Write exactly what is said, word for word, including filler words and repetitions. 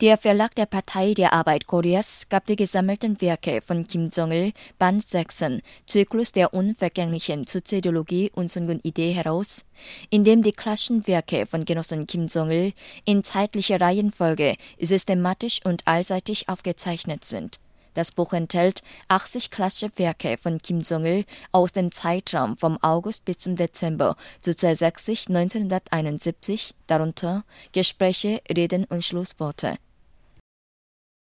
Der Verlag der Partei der Arbeit Koreas gab die gesammelten Werke von Kim Jong-il, Band sechzehn, Zyklus der unvergänglichen Suizidologie und Sungun-Idee heraus, in dem die klassischen Werke von Genossen Kim Jong-il in zeitlicher Reihenfolge systematisch und allseitig aufgezeichnet sind. Das Buch enthält achtzig klassische Werke von Kim Jong-il aus dem Zeitraum vom August bis zum Dezember neunzehnhundertsechzig bis neunzehnhunderteinundsiebzig, darunter Gespräche, Reden und Schlussworte.